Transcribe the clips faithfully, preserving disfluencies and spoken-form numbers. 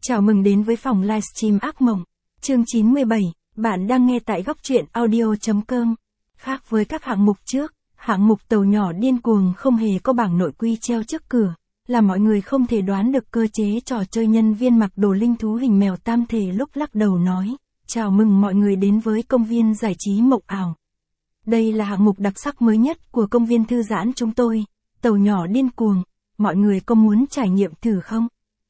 Chào mừng đến với phòng livestream ác mộng. Chương chín mươi bảy, bạn đang nghe tại góc truyện audio chấm com. Khác với các hạng mục trước, hạng mục tàu nhỏ điên cuồng không hề có bảng nội quy treo trước cửa, là mọi người không thể đoán được cơ chế trò chơi. Nhân viên mặc đồ linh thú hình mèo tam thể lúc lắc đầu nói, chào mừng mọi người đến với công viên giải trí mộng ảo. Đây là hạng mục đặc sắc mới nhất của công viên thư giãn chúng tôi, tàu nhỏ điên cuồng, mọi người có muốn trải nghiệm thử không?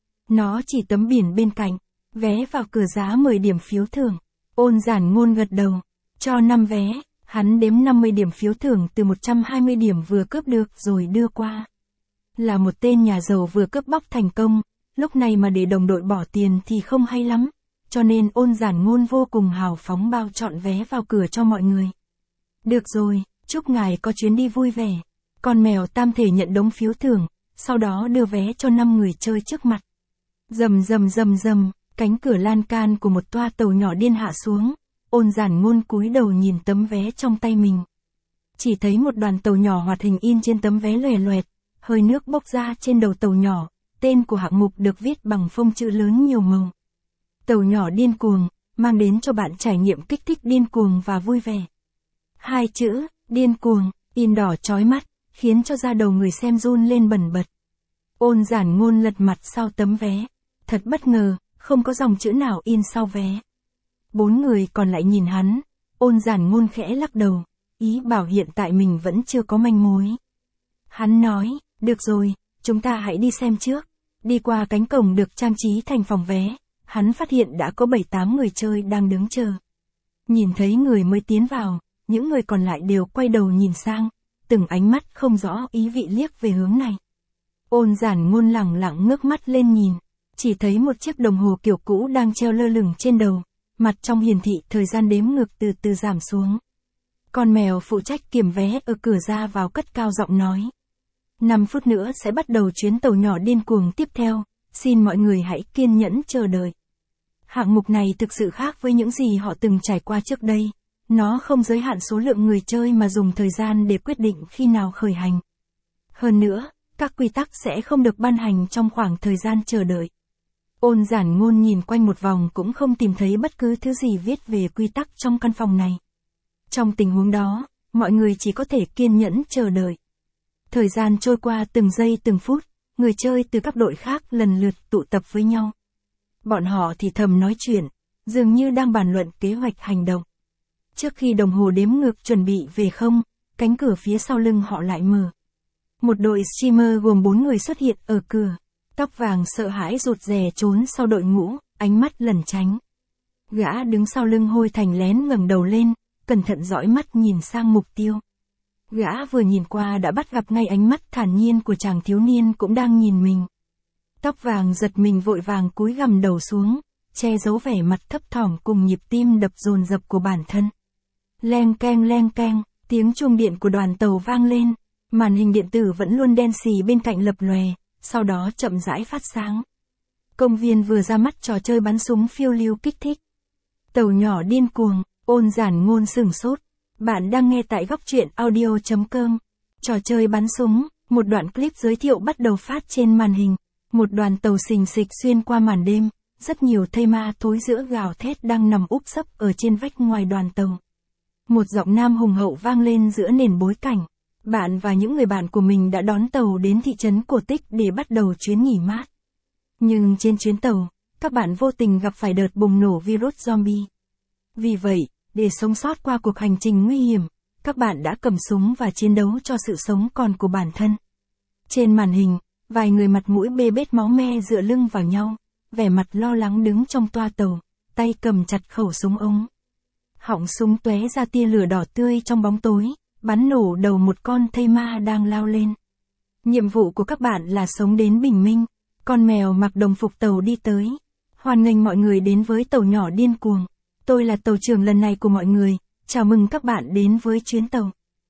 Nó chỉ tấm biển bên cạnh, vé vào cửa giá mười điểm phiếu thưởng. Ôn Giản Ngôn gật đầu, cho năm vé, hắn đếm năm mươi điểm phiếu thưởng từ một trăm hai mươi điểm vừa cướp được rồi đưa qua. Là một tên nhà giàu vừa cướp bóc thành công, lúc này mà để đồng đội bỏ tiền thì không hay lắm, cho nên Ôn Giản Ngôn vô cùng hào phóng bao trọn vé vào cửa cho mọi người. Được rồi, chúc ngài có chuyến đi vui vẻ. Con mèo tam thể nhận đống phiếu thưởng, sau đó đưa vé cho năm người chơi trước mặt. Rầm rầm rầm rầm, cánh cửa lan can của một toa tàu nhỏ điên hạ xuống. Ôn Giản Ngôn cúi đầu nhìn tấm vé trong tay mình. Chỉ thấy một đoàn tàu nhỏ hoạt hình in trên tấm vé loè loẹt, hơi nước bốc ra trên đầu tàu nhỏ, tên của hạng mục được viết bằng phông chữ lớn nhiều màu. Tàu nhỏ điên cuồng, mang đến cho bạn trải nghiệm kích thích điên cuồng và vui vẻ. Hai chữ, điên cuồng, in đỏ chói mắt, khiến cho da đầu người xem run lên bần bật. Ôn Giản Ngôn lật mặt sau tấm vé. Thật bất ngờ, không có dòng chữ nào in sau vé. Bốn người còn lại nhìn hắn, Ôn Giản Ngôn khẽ lắc đầu, ý bảo hiện tại mình vẫn chưa có manh mối. Hắn nói, được rồi, chúng ta hãy đi xem trước. Đi qua cánh cổng được trang trí thành phòng vé, hắn phát hiện đã có bảy tám người chơi đang đứng chờ. Nhìn thấy người mới tiến vào, những người còn lại đều quay đầu nhìn sang, từng ánh mắt không rõ ý vị liếc về hướng này. Ôn Giản Ngôn lẳng lặng ngước mắt lên nhìn. Chỉ thấy một chiếc đồng hồ kiểu cũ đang treo lơ lửng trên đầu, mặt trong hiển thị thời gian đếm ngược từ từ giảm xuống. Con mèo phụ trách kiểm vé ở cửa ra vào cất cao giọng nói. năm phút nữa sẽ bắt đầu chuyến tàu nhỏ điên cuồng tiếp theo, xin mọi người hãy kiên nhẫn chờ đợi. Hạng mục này thực sự khác với những gì họ từng trải qua trước đây, nó không giới hạn số lượng người chơi mà dùng thời gian để quyết định khi nào khởi hành. Hơn nữa, các quy tắc sẽ không được ban hành trong khoảng thời gian chờ đợi. Ôn Giản Ngôn nhìn quanh một vòng cũng không tìm thấy bất cứ thứ gì viết về quy tắc trong căn phòng này. Trong tình huống đó, mọi người chỉ có thể kiên nhẫn chờ đợi. Thời gian trôi qua từng giây từng phút, người chơi từ các đội khác lần lượt tụ tập với nhau. Bọn họ thì thầm nói chuyện, dường như đang bàn luận kế hoạch hành động. Trước khi đồng hồ đếm ngược chuẩn bị về không, cánh cửa phía sau lưng họ lại mở. Một đội streamer gồm bốn người xuất hiện ở cửa. Tóc vàng sợ hãi rụt rè trốn sau đội ngũ, ánh mắt lẩn tránh. Gã đứng sau lưng Hôi Thành lén ngẩng đầu lên, cẩn thận dõi mắt nhìn sang mục tiêu. Gã vừa nhìn qua đã bắt gặp ngay ánh mắt thản nhiên của chàng thiếu niên cũng đang nhìn mình. Tóc vàng giật mình vội vàng cúi gằm đầu xuống, che giấu vẻ mặt thấp thỏm cùng nhịp tim đập dồn dập của bản thân. Leng keng leng keng, tiếng chuông điện của đoàn tàu vang lên, màn hình điện tử vẫn luôn đen xì bên cạnh lập lòe. Sau đó chậm rãi phát sáng. Công viên vừa ra mắt trò chơi bắn súng phiêu lưu kích thích. Tàu nhỏ điên cuồng, Ôn Giản Ngôn sửng sốt. Bạn đang nghe tại góc truyện audio chấm com. Trò chơi bắn súng, một đoạn clip giới thiệu bắt đầu phát trên màn hình. Một đoàn tàu xình xịch xuyên qua màn đêm, rất nhiều thây ma thối giữa gào thét đang nằm úp sấp ở trên vách ngoài đoàn tàu. Một giọng nam hùng hậu vang lên giữa nền bối cảnh. Bạn và những người bạn của mình đã đón tàu đến thị trấn Cổ Tích để bắt đầu chuyến nghỉ mát. Nhưng trên chuyến tàu, các bạn vô tình gặp phải đợt bùng nổ virus zombie. Vì vậy, để sống sót qua cuộc hành trình nguy hiểm, các bạn đã cầm súng và chiến đấu cho sự sống còn của bản thân. Trên màn hình, vài người mặt mũi bê bết máu me dựa lưng vào nhau, vẻ mặt lo lắng đứng trong toa tàu, tay cầm chặt khẩu súng ống. Họng súng tóe ra tia lửa đỏ tươi trong bóng tối. Bắn nổ đầu một con thây ma đang lao lên. Nhiệm vụ của các bạn là sống đến bình minh. Con mèo mặc đồng phục tàu đi tới. Hoan nghênh mọi người đến với tàu nhỏ điên cuồng. Tôi là tàu trưởng lần này của mọi người. Chào mừng các bạn đến với chuyến tàu.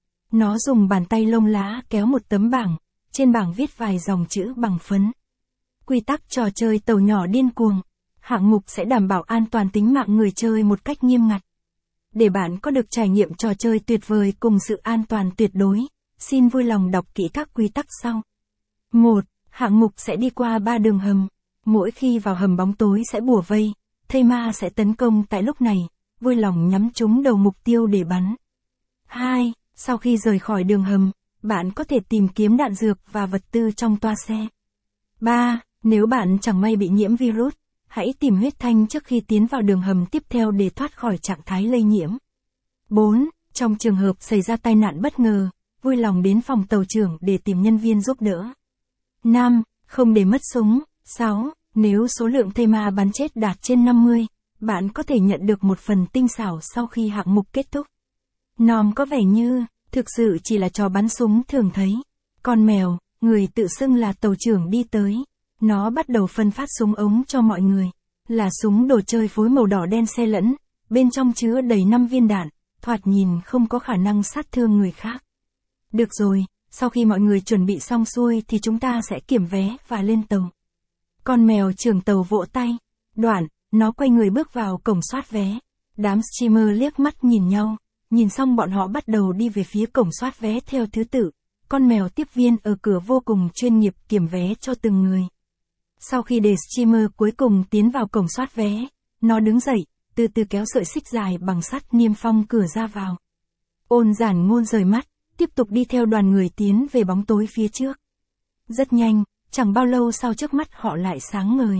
Nó dùng bàn tay lông lá kéo một tấm bảng. Trên bảng viết vài dòng chữ bằng phấn. Quy tắc trò chơi tàu nhỏ điên cuồng. Hạng mục sẽ đảm bảo an toàn tính mạng người chơi một cách nghiêm ngặt. Để bạn có được trải nghiệm trò chơi tuyệt vời cùng sự an toàn tuyệt đối, xin vui lòng đọc kỹ các quy tắc sau. một. Hạng mục sẽ đi qua ba đường hầm. Mỗi khi vào hầm bóng tối sẽ bủa vây, thây ma sẽ tấn công tại lúc này, vui lòng nhắm trúng đầu mục tiêu để bắn. hai. Sau khi rời khỏi đường hầm, bạn có thể tìm kiếm đạn dược và vật tư trong toa xe. ba. Nếu bạn chẳng may bị nhiễm virus, hãy tìm huyết thanh trước khi tiến vào đường hầm tiếp theo để thoát khỏi trạng thái lây nhiễm. bốn. Trong trường hợp xảy ra tai nạn bất ngờ, vui lòng đến phòng tàu trưởng để tìm nhân viên giúp đỡ. năm. Không để mất súng. sáu. Nếu số lượng thây ma bắn chết đạt trên năm mươi, bạn có thể nhận được một phần tinh xảo sau khi hạng mục kết thúc. Nom có vẻ như, thực sự chỉ là trò bắn súng thường thấy. Con mèo, người tự xưng là tàu trưởng đi tới. Nó bắt đầu phân phát súng ống cho mọi người. Là súng đồ chơi phối màu đỏ đen xen lẫn, bên trong chứa đầy năm viên đạn, thoạt nhìn không có khả năng sát thương người khác. Được rồi, sau khi mọi người chuẩn bị xong xuôi thì chúng ta sẽ kiểm vé và lên tàu. Con mèo trưởng tàu vỗ tay. Đoạn, nó quay người bước vào cổng soát vé. Đám streamer liếc mắt nhìn nhau. Nhìn xong bọn họ bắt đầu đi về phía cổng soát vé theo thứ tự. Con mèo tiếp viên ở cửa vô cùng chuyên nghiệp kiểm vé cho từng người. Sau khi để streamer cuối cùng tiến vào cổng soát vé, nó đứng dậy, từ từ kéo sợi xích dài bằng sắt niêm phong cửa ra vào. Ôn Giản Ngôn rời mắt, tiếp tục đi theo đoàn người tiến về bóng tối phía trước. Rất nhanh, chẳng bao lâu sau trước mắt họ lại sáng ngời.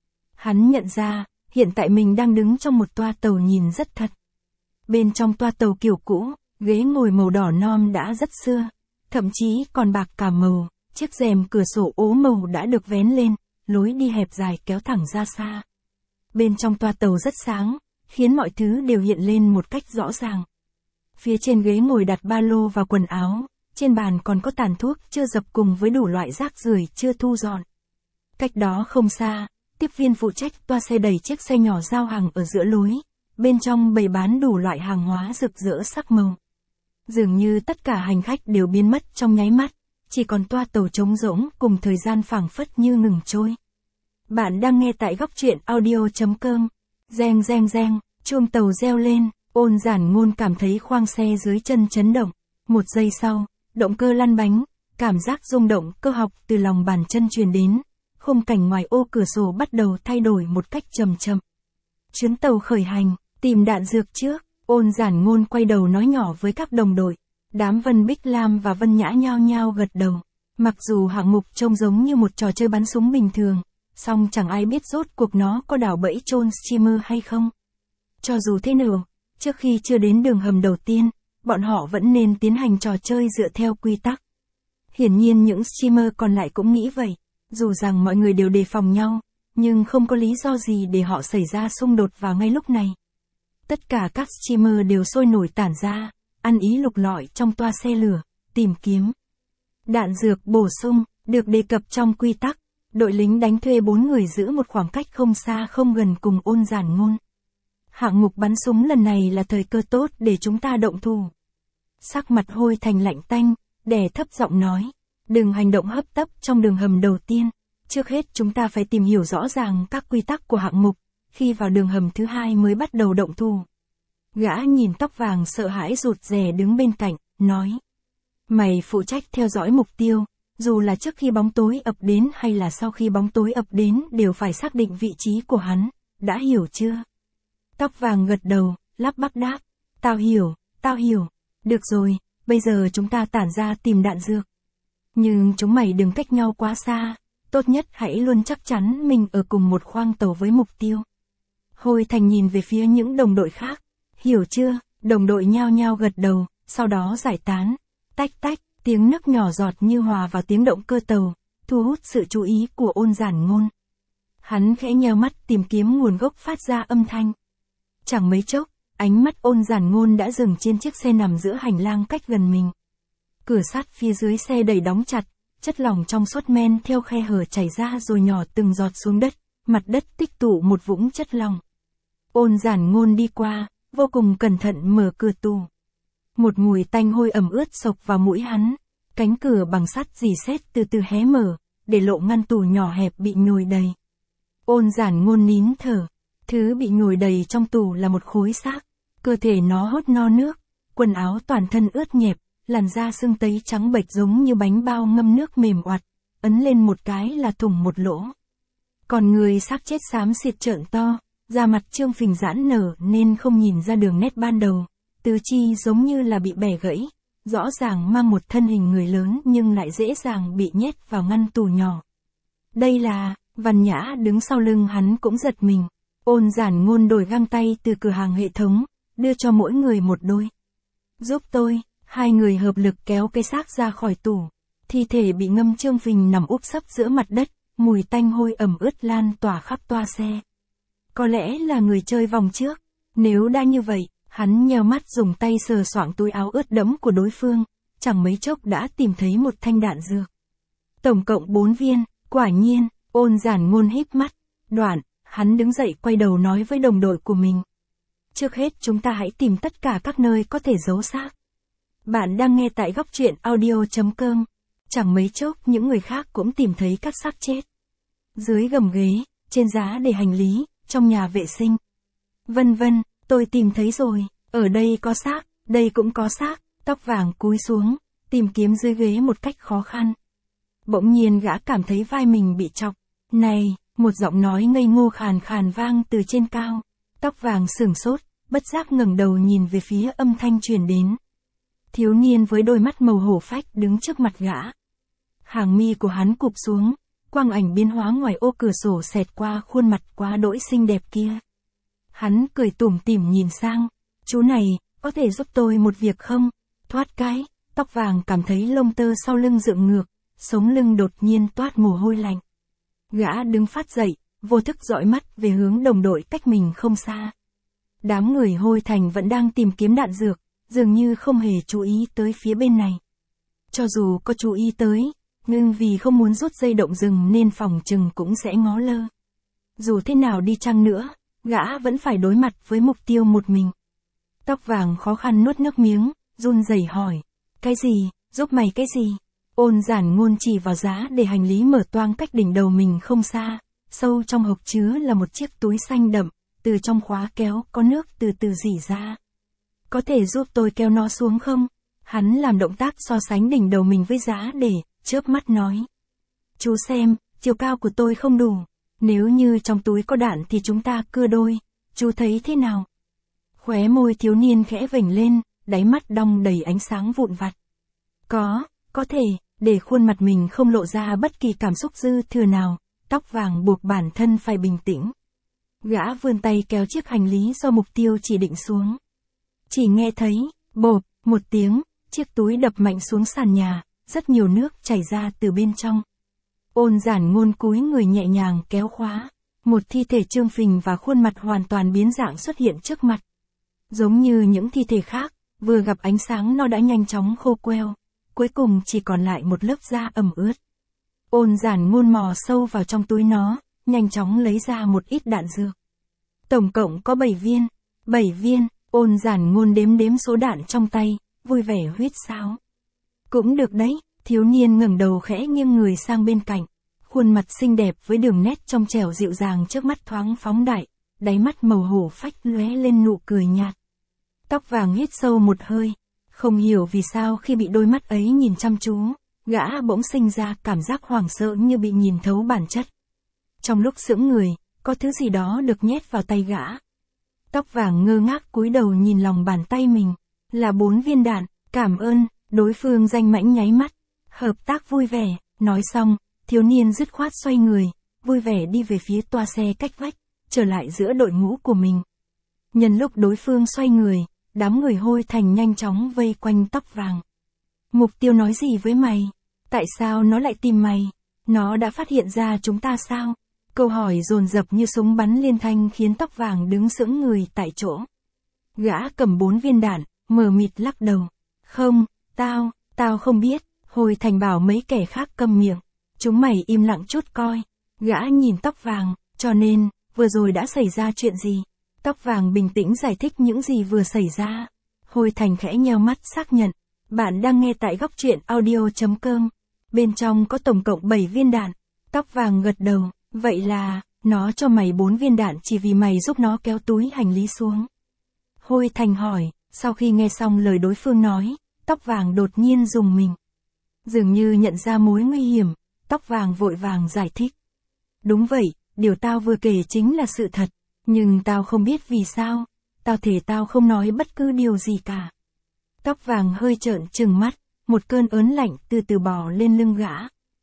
Hắn nhận ra, hiện tại mình đang đứng trong một toa tàu nhìn rất thật. Bên trong toa tàu kiểu cũ, ghế ngồi màu đỏ non đã rất xưa, thậm chí còn bạc cả màu, chiếc rèm cửa sổ ố màu đã được vén lên, lối đi hẹp dài kéo thẳng ra xa. Bên trong toa tàu rất sáng, khiến mọi thứ đều hiện lên một cách rõ ràng. Phía trên ghế ngồi đặt ba lô và quần áo, trên bàn còn có tàn thuốc chưa dập cùng với đủ loại rác rưởi chưa thu dọn. Cách đó không xa, tiếp viên phụ trách toa xe đẩy chiếc xe nhỏ giao hàng ở giữa lối, bên trong bày bán đủ loại hàng hóa rực rỡ sắc màu. Dường như tất cả hành khách đều biến mất trong nháy mắt, chỉ còn toa tàu trống rỗng cùng thời gian phảng phất như ngừng trôi. Bạn đang nghe tại góc truyện audio chấm com. Reng reng reng, chuông tàu reo lên, Ôn Giản Ngôn cảm thấy khoang xe dưới chân chấn động. Một giây sau, động cơ lăn bánh, cảm giác rung động cơ học từ lòng bàn chân truyền đến. Khung cảnh ngoài ô cửa sổ bắt đầu thay đổi một cách chậm chậm. Chuyến tàu khởi hành, tìm đạn dược trước, Ôn Giản Ngôn quay đầu nói nhỏ với các đồng đội. Đám Vân Bích Lam và Vân Nhã nhao nhao gật đầu. Mặc dù hạng mục trông giống như một trò chơi bắn súng bình thường, song chẳng ai biết rốt cuộc nó có đảo bẫy chôn streamer hay không. Cho dù thế nào, trước khi chưa đến đường hầm đầu tiên, bọn họ vẫn nên tiến hành trò chơi dựa theo quy tắc. Hiển nhiên những streamer còn lại cũng nghĩ vậy, dù rằng mọi người đều đề phòng nhau, nhưng không có lý do gì để họ xảy ra xung đột vào ngay lúc này. Tất cả các streamer đều sôi nổi tản ra, ăn ý lục lọi trong toa xe lửa, tìm kiếm. Đạn dược bổ sung, được đề cập trong quy tắc, đội lính đánh thuê bốn người giữ một khoảng cách không xa không gần cùng Ôn Giản Ngôn. Hạng mục bắn súng lần này là thời cơ tốt để chúng ta động thủ. Sắc mặt Hôi Thành lạnh tanh, đè thấp giọng nói, đừng hành động hấp tấp trong đường hầm đầu tiên, trước hết chúng ta phải tìm hiểu rõ ràng các quy tắc của hạng mục, khi vào đường hầm thứ hai mới bắt đầu động thủ. Gã nhìn tóc vàng sợ hãi rụt rè đứng bên cạnh, nói, mày phụ trách theo dõi mục tiêu, dù là trước khi bóng tối ập đến hay là sau khi bóng tối ập đến đều phải xác định vị trí của hắn, đã hiểu chưa? Tóc vàng gật đầu, lắp bắp đáp, tao hiểu, tao hiểu, được rồi, bây giờ chúng ta tản ra tìm đạn dược. Nhưng chúng mày đừng cách nhau quá xa, tốt nhất hãy luôn chắc chắn mình ở cùng một khoang tàu với mục tiêu. Hôi Thành nhìn về phía những đồng đội khác, hiểu chưa? Đồng đội nhao nhao gật đầu, sau đó giải tán, tách tách, tiếng nước nhỏ giọt như hòa vào tiếng động cơ tàu, thu hút sự chú ý của Ôn Giản Ngôn. Hắn khẽ nheo mắt tìm kiếm nguồn gốc phát ra âm thanh. Chẳng mấy chốc, ánh mắt Ôn Giản Ngôn đã dừng trên chiếc xe nằm giữa hành lang cách gần mình. Cửa sắt phía dưới xe đẩy đóng chặt, chất lỏng trong suốt men theo khe hở chảy ra rồi nhỏ từng giọt xuống đất, mặt đất tích tụ một vũng chất lỏng. Ôn Giản Ngôn đi qua, vô cùng cẩn thận mở cửa tủ. Một mùi tanh hôi ẩm ướt xộc vào mũi hắn, cánh cửa bằng sắt rỉ sét từ từ hé mở, để lộ ngăn tủ nhỏ hẹp bị nhồi đầy. Ôn Giản Ngôn nín thở, thứ bị nhồi đầy trong tủ là một khối xác, cơ thể nó hốt no nước, quần áo toàn thân ướt nhẹp, làn da sưng tấy trắng bệch giống như bánh bao ngâm nước mềm oặt, ấn lên một cái là thủng một lỗ. Còn người xác chết xám xịt trợn to, da mặt trương phình giãn nở nên không nhìn ra đường nét ban đầu, tứ chi giống như là bị bẻ gãy, rõ ràng mang một thân hình người lớn nhưng lại dễ dàng bị nhét vào ngăn tủ nhỏ. Đây là, Văn Nhã đứng sau lưng hắn cũng giật mình, Ôn Giản Ngôn đổi găng tay từ cửa hàng hệ thống, đưa cho mỗi người một đôi. Giúp tôi, hai người hợp lực kéo cái xác ra khỏi tủ, thi thể bị ngâm trương phình nằm úp sấp giữa mặt đất, mùi tanh hôi ẩm ướt lan tỏa khắp toa xe. Có lẽ là người chơi vòng trước, nếu đã như vậy, hắn nheo mắt dùng tay sờ soạng túi áo ướt đẫm của đối phương, chẳng mấy chốc đã tìm thấy một thanh đạn dược. Tổng cộng bốn viên, quả nhiên, Ôn Giản Ngôn híp mắt, đoạn, hắn đứng dậy quay đầu nói với đồng đội của mình. Trước hết chúng ta hãy tìm tất cả các nơi có thể giấu xác. Bạn đang nghe tại góc truyện audio chấm com. Chẳng mấy chốc những người khác cũng tìm thấy các xác chết. Dưới gầm ghế, trên giá để hành lý, trong nhà vệ sinh. Vân vân, tôi tìm thấy rồi, ở đây có xác, đây cũng có xác, tóc vàng cúi xuống, tìm kiếm dưới ghế một cách khó khăn. Bỗng nhiên gã cảm thấy vai mình bị chọc. Này, một giọng nói ngây ngô khàn khàn vang từ trên cao. Tóc vàng sửng sốt, bất giác ngẩng đầu nhìn về phía âm thanh truyền đến. Thiếu niên với đôi mắt màu hổ phách đứng trước mặt gã. Hàng mi của hắn cụp xuống, quang ảnh biến hóa ngoài ô cửa sổ xẹt qua khuôn mặt quá đỗi xinh đẹp kia. Hắn cười tủm tỉm nhìn sang, chú này, có thể giúp tôi một việc không? Thoát cái, tóc vàng cảm thấy lông tơ sau lưng dựng ngược, sống lưng đột nhiên toát mồ hôi lạnh. Gã đứng phát dậy, vô thức dõi mắt về hướng đồng đội cách mình không xa. Đám người Hôi Thành vẫn đang tìm kiếm đạn dược, dường như không hề chú ý tới phía bên này. Cho dù có chú ý tới, nhưng vì không muốn rút dây động rừng nên phòng chừng cũng sẽ ngó lơ. Dù thế nào đi chăng nữa, gã vẫn phải đối mặt với mục tiêu một mình. Tóc vàng khó khăn nuốt nước miếng, run rẩy hỏi. Cái gì, giúp mày cái gì? Ôn Giản Ngôn chỉ vào giá để hành lý mở toang cách đỉnh đầu mình không xa. Sâu trong hộc chứa là một chiếc túi xanh đậm, từ trong khóa kéo có nước từ từ rỉ ra. Có thể giúp tôi kéo nó xuống không? Hắn làm động tác so sánh đỉnh đầu mình với giá để, chớp mắt nói. Chú xem, chiều cao của tôi không đủ. Nếu như trong túi có đạn thì chúng ta cưa đôi. Chú thấy thế nào? Khóe môi thiếu niên khẽ vểnh lên, đáy mắt đong đầy ánh sáng vụn vặt. Có, có thể, để khuôn mặt mình không lộ ra bất kỳ cảm xúc dư thừa nào. Tóc vàng buộc bản thân phải bình tĩnh. Gã vươn tay kéo chiếc hành lý do mục tiêu chỉ định xuống. Chỉ nghe thấy, bộp, một tiếng, chiếc túi đập mạnh xuống sàn nhà, rất nhiều nước chảy ra từ bên trong. Ôn Giản Ngôn cúi người nhẹ nhàng kéo khóa. Một thi thể trương phình và khuôn mặt hoàn toàn biến dạng xuất hiện trước mặt. Giống như những thi thể khác, vừa gặp ánh sáng nó đã nhanh chóng khô queo. Cuối cùng chỉ còn lại một lớp da ẩm ướt. Ôn Giản Ngôn mò sâu vào trong túi nó, nhanh chóng lấy ra một ít đạn dược. Tổng cộng có bảy viên. bảy viên, Ôn Giản Ngôn đếm đếm số đạn trong tay, vui vẻ huýt sáo. Cũng được đấy, thiếu niên ngẩng đầu khẽ nghiêng người sang bên cạnh. Khuôn mặt xinh đẹp với đường nét trong trẻo dịu dàng trước mắt thoáng phóng đại, đáy mắt màu hổ phách lóe lên nụ cười nhạt. Tóc vàng hít sâu một hơi, không hiểu vì sao khi bị đôi mắt ấy nhìn chăm chú, gã bỗng sinh ra cảm giác hoảng sợ như bị nhìn thấu bản chất. Trong lúc sững người, có thứ gì đó được nhét vào tay gã. Tóc vàng ngơ ngác cúi đầu nhìn lòng bàn tay mình, là bốn viên đạn, cảm ơn, đối phương danh mãnh nháy mắt, hợp tác vui vẻ, nói xong, thiếu niên dứt khoát xoay người, vui vẻ đi về phía toa xe cách vách, trở lại giữa đội ngũ của mình. Nhân lúc đối phương xoay người, đám người Hôi Thành nhanh chóng vây quanh tóc vàng. Mục tiêu nói gì với mày? Tại sao nó lại tìm mày? Nó đã phát hiện ra chúng ta sao? Câu hỏi dồn dập như súng bắn liên thanh khiến tóc vàng đứng sững người tại chỗ. Gã cầm bốn viên đạn, mờ mịt lắc đầu. Không, tao, tao không biết. Hôi Thành bảo mấy kẻ khác câm miệng. Chúng mày im lặng chút coi. Gã nhìn tóc vàng, cho nên, vừa rồi đã xảy ra chuyện gì? Tóc vàng bình tĩnh giải thích những gì vừa xảy ra. Hôi Thành khẽ nheo mắt xác nhận. Bạn đang nghe tại góc truyện audio chấm com. Bên trong có tổng cộng bảy viên đạn. Tóc vàng gật đầu. Vậy là, nó cho mày bốn viên đạn chỉ vì mày giúp nó kéo túi hành lý xuống. Hôi Thành hỏi, sau khi nghe xong lời đối phương nói, tóc vàng đột nhiên rùng mình. Dường như nhận ra mối nguy hiểm, tóc vàng vội vàng giải thích. Đúng vậy, điều tao vừa kể chính là sự thật, nhưng tao không biết vì sao, tao thề tao không nói bất cứ điều gì cả. Tóc vàng hơi trợn trừng mắt, một cơn ớn lạnh từ từ bò lên lưng gã.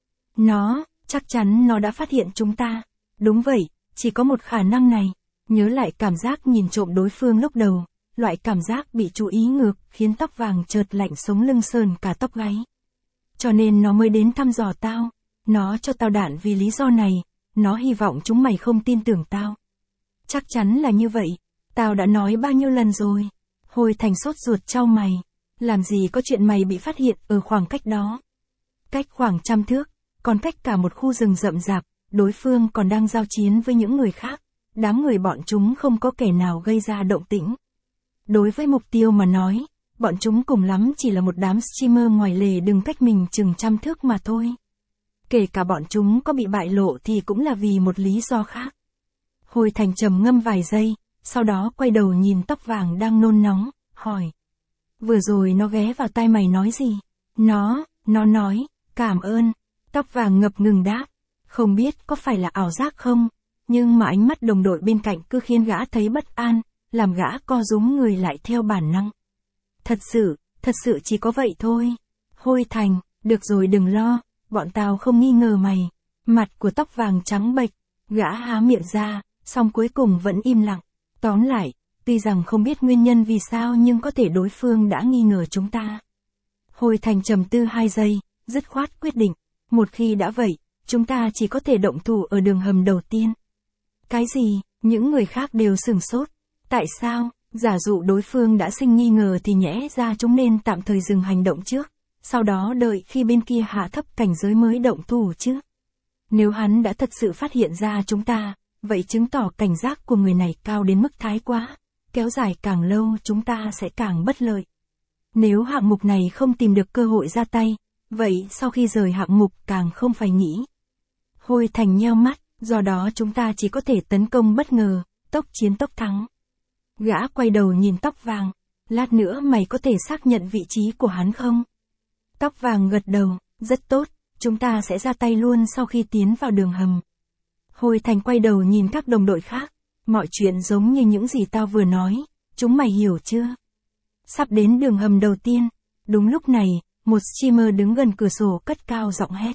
Nó, chắc chắn nó đã phát hiện chúng ta. Đúng vậy, chỉ có một khả năng này. Nhớ lại cảm giác nhìn trộm đối phương lúc đầu, loại cảm giác bị chú ý ngược khiến tóc vàng chợt lạnh sống lưng sờn cả tóc gáy. Cho nên nó mới đến thăm dò tao. Nó cho tao đạn vì lý do này, nó hy vọng chúng mày không tin tưởng tao. Chắc chắn là như vậy, tao đã nói bao nhiêu lần rồi. Hồi Thành sốt ruột trao mày. Làm gì có chuyện mày bị phát hiện ở khoảng cách đó. Cách khoảng trăm thước, còn cách cả một khu rừng rậm rạp, đối phương còn đang giao chiến với những người khác. Đám người bọn chúng không có kẻ nào gây ra động tĩnh. Đối với mục tiêu mà nói, bọn chúng cùng lắm chỉ là một đám streamer ngoài lề đừng cách mình chừng trăm thước mà thôi. Kể cả bọn chúng có bị bại lộ thì cũng là vì một lý do khác. Hồi Thành trầm ngâm vài giây, sau đó quay đầu nhìn tóc vàng đang nôn nóng, hỏi. Vừa rồi nó ghé vào tai mày nói gì? Nó, nó nói, cảm ơn. Tóc vàng ngập ngừng đáp. Không biết có phải là ảo giác không, nhưng mà ánh mắt đồng đội bên cạnh cứ khiến gã thấy bất an, làm gã co rúm người lại theo bản năng. Thật sự, thật sự chỉ có vậy thôi. Hôi Thành, được rồi đừng lo, bọn tao không nghi ngờ mày. Mặt của tóc vàng trắng bệch, gã há miệng ra, song cuối cùng vẫn im lặng. Tóm lại, tuy rằng không biết nguyên nhân vì sao nhưng có thể đối phương đã nghi ngờ chúng ta. Hồi Thành trầm tư hai giây, dứt khoát quyết định. Một khi đã vậy, chúng ta chỉ có thể động thủ ở đường hầm đầu tiên. Cái gì? Những người khác đều sửng sốt. Tại sao? Giả dụ đối phương đã sinh nghi ngờ thì nhẽ ra chúng nên tạm thời dừng hành động trước. Sau đó đợi khi bên kia hạ thấp cảnh giới mới động thủ chứ. Nếu hắn đã thật sự phát hiện ra chúng ta, vậy chứng tỏ cảnh giác của người này cao đến mức thái quá. Kéo dài càng lâu chúng ta sẽ càng bất lợi. Nếu hạng mục này không tìm được cơ hội ra tay, vậy sau khi rời hạng mục càng không phải nghĩ. Hôi Thành nheo mắt, do đó chúng ta chỉ có thể tấn công bất ngờ, tốc chiến tốc thắng. Gã quay đầu nhìn tóc vàng, lát nữa mày có thể xác nhận vị trí của hắn không? Tóc vàng gật đầu, rất tốt, chúng ta sẽ ra tay luôn sau khi tiến vào đường hầm. Hồi Thành quay đầu nhìn các đồng đội khác, mọi chuyện giống như những gì tao vừa nói, chúng mày hiểu chưa? Sắp đến đường hầm đầu tiên, đúng lúc này, một streamer đứng gần cửa sổ cất cao giọng hét.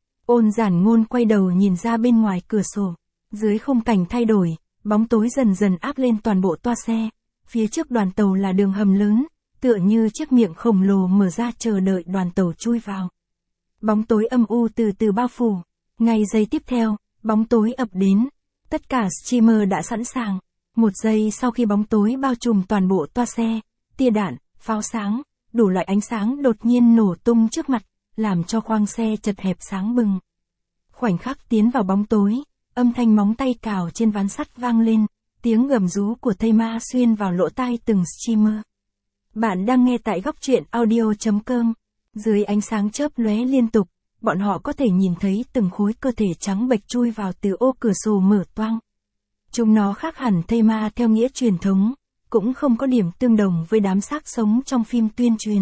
Ôn Giản Ngôn quay đầu nhìn ra bên ngoài cửa sổ, dưới khung cảnh thay đổi, bóng tối dần dần áp lên toàn bộ toa xe, phía trước đoàn tàu là đường hầm lớn, tựa như chiếc miệng khổng lồ mở ra chờ đợi đoàn tàu chui vào. Bóng tối âm u từ từ bao phủ, ngay giây tiếp theo, bóng tối ập đến, tất cả streamer đã sẵn sàng, một giây sau khi bóng tối bao trùm toàn bộ toa xe, tia đạn, pháo sáng, đủ loại ánh sáng đột nhiên nổ tung trước mặt, làm cho khoang xe chật hẹp sáng bừng. Khoảnh khắc tiến vào bóng tối, âm thanh móng tay cào trên ván sắt vang lên, tiếng gầm rú của thây ma xuyên vào lỗ tai từng streamer. Bạn đang nghe tại góc truyện audio chấm com. Dưới ánh sáng chớp lóe liên tục, bọn họ có thể nhìn thấy từng khối cơ thể trắng bệch chui vào từ ô cửa sổ mở toang. Chúng nó khác hẳn thây ma theo nghĩa truyền thống, cũng không có điểm tương đồng với đám xác sống trong phim tuyên truyền.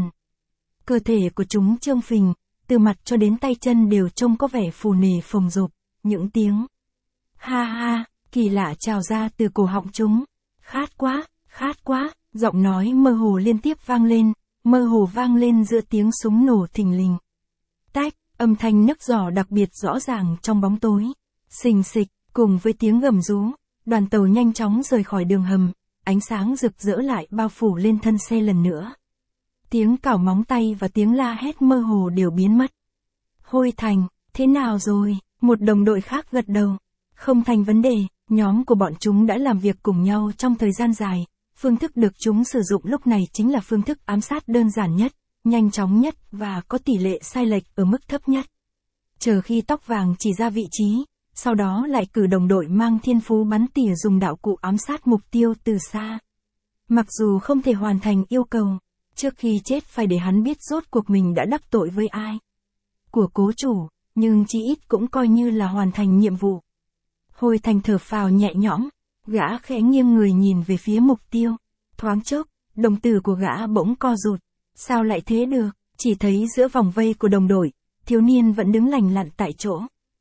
Cơ thể của chúng trương phình, từ mặt cho đến tay chân đều trông có vẻ phù nề phồng rộp, những tiếng ha ha, kỳ lạ trào ra từ cổ họng chúng. Khát quá, khát quá, giọng nói mơ hồ liên tiếp vang lên, mơ hồ vang lên giữa tiếng súng nổ thình lình. Tách, âm thanh nấc giỏ đặc biệt rõ ràng trong bóng tối. Xình xịch, cùng với tiếng gầm rú, đoàn tàu nhanh chóng rời khỏi đường hầm, ánh sáng rực rỡ lại bao phủ lên thân xe lần nữa. Tiếng cào móng tay và tiếng la hét mơ hồ đều biến mất. Hôi Thành, thế nào rồi? Một đồng đội khác gật đầu. Không thành vấn đề, nhóm của bọn chúng đã làm việc cùng nhau trong thời gian dài. Phương thức được chúng sử dụng lúc này chính là phương thức ám sát đơn giản nhất, nhanh chóng nhất và có tỷ lệ sai lệch ở mức thấp nhất. Chờ khi tóc vàng chỉ ra vị trí, sau đó lại cử đồng đội mang thiên phú bắn tỉa dùng đạo cụ ám sát mục tiêu từ xa. Mặc dù không thể hoàn thành yêu cầu, trước khi chết phải để hắn biết rốt cuộc mình đã đắc tội với ai. Của cố chủ, nhưng chí ít cũng coi như là hoàn thành nhiệm vụ. Hồi Thành thở phào nhẹ nhõm, gã khẽ nghiêng người nhìn về phía mục tiêu. Thoáng chốc, đồng tử của gã bỗng co rụt. Sao lại thế được? Chỉ thấy giữa vòng vây của đồng đội, thiếu niên vẫn đứng lành lặn tại chỗ.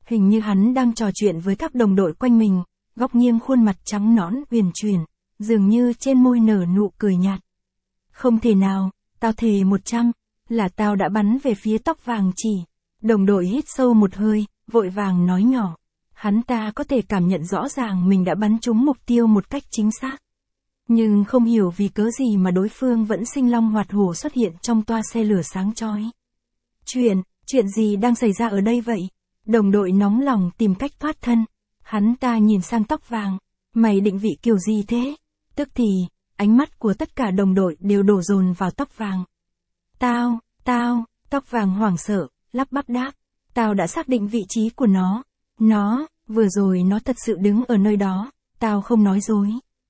Hình như hắn đang trò chuyện với các đồng đội quanh mình, góc nghiêng khuôn mặt trắng nõn uyển chuyển, dường như trên môi nở nụ cười nhạt. Không thể nào, tao thề một trăm, là tao đã bắn về phía tóc vàng chỉ. Đồng đội hít sâu một hơi, vội vàng nói nhỏ. Hắn ta có thể cảm nhận rõ ràng mình đã bắn trúng mục tiêu một cách chính xác. Nhưng không hiểu vì cớ gì mà đối phương vẫn sinh long hoạt hổ xuất hiện trong toa xe lửa sáng chói. Chuyện, chuyện gì đang xảy ra ở đây vậy? Đồng đội nóng lòng tìm cách thoát thân. Hắn ta nhìn sang tóc vàng. Mày định vị kiểu gì thế? Tức thì, ánh mắt của tất cả đồng đội đều đổ dồn vào tóc vàng. Tao, tao, tóc vàng hoảng sợ, lắp bắp đáp. Tao đã xác định vị trí của nó. Nó, vừa rồi nó thật sự đứng ở nơi đó, tao không nói dối.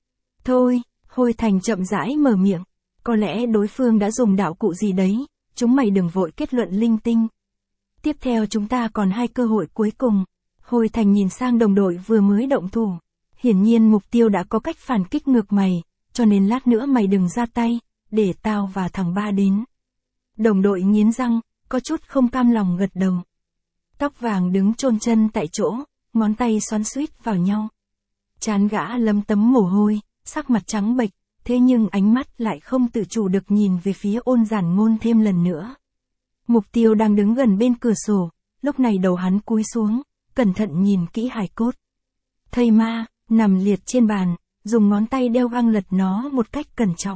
Thôi, Hôi Thành chậm rãi mở miệng. Có lẽ đối phương đã dùng đạo cụ gì đấy, chúng mày đừng vội kết luận linh tinh. Tiếp theo chúng ta còn hai cơ hội cuối cùng. Hôi Thành nhìn sang đồng đội vừa mới động thủ. Hiển nhiên mục tiêu đã có cách phản kích ngược mày, cho nên lát nữa mày đừng ra tay, để tao và thằng Ba đến. Đồng đội nghiến răng, có chút không cam lòng gật đầu. Tóc vàng đứng chôn chân tại chỗ, ngón tay xoắn xuýt vào nhau. Trán gã lấm tấm mồ hôi, sắc mặt trắng bệch, thế nhưng ánh mắt lại không tự chủ được nhìn về phía Ôn Giản Ngôn thêm lần nữa. Mục tiêu đang đứng gần bên cửa sổ, lúc này đầu hắn cúi xuống, cẩn thận nhìn kỹ hài cốt. Thây ma, nằm liệt trên bàn, dùng ngón tay đeo găng lật nó một cách cẩn trọng.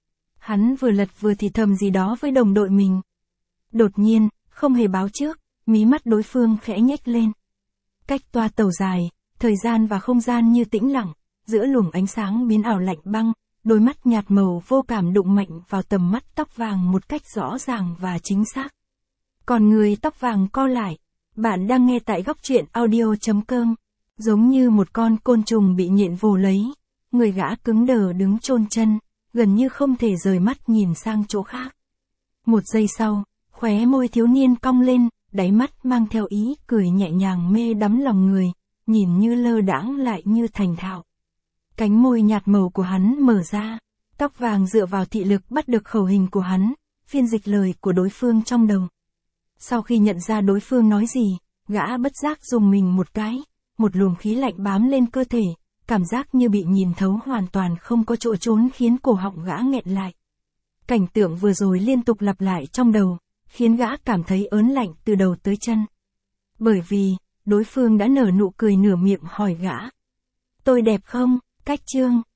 Hắn vừa lật vừa thì thầm gì đó với đồng đội mình. Đột nhiên, không hề báo trước, mí mắt đối phương khẽ nhếch lên. Cách toa tàu dài, thời gian và không gian như tĩnh lặng, giữa luồng ánh sáng biến ảo lạnh băng, đôi mắt nhạt màu vô cảm đụng mạnh vào tầm mắt tóc vàng một cách rõ ràng và chính xác. Còn người tóc vàng co lại. Bạn đang nghe tại góc truyện audio chấm com. Giống như một con côn trùng bị nhện vồ lấy, người gã cứng đờ đứng chôn chân, gần như không thể rời mắt nhìn sang chỗ khác. Một giây sau, khóe môi thiếu niên cong lên, đáy mắt mang theo ý cười nhẹ nhàng mê đắm lòng người, nhìn như lơ đãng lại như thành thạo. Cánh môi nhạt màu của hắn mở ra, tóc vàng dựa vào thị lực bắt được khẩu hình của hắn, phiên dịch lời của đối phương trong đầu. Sau khi nhận ra đối phương nói gì, gã bất giác dùng mình một cái, một luồng khí lạnh bám lên cơ thể, cảm giác như bị nhìn thấu hoàn toàn không có chỗ trốn khiến cổ họng gã nghẹn lại. Cảnh tượng vừa rồi liên tục lặp lại trong đầu, khiến gã cảm thấy ớn lạnh từ đầu tới chân. Bởi vì, đối phương đã nở nụ cười nửa miệng hỏi gã. Tôi đẹp không? Cách chương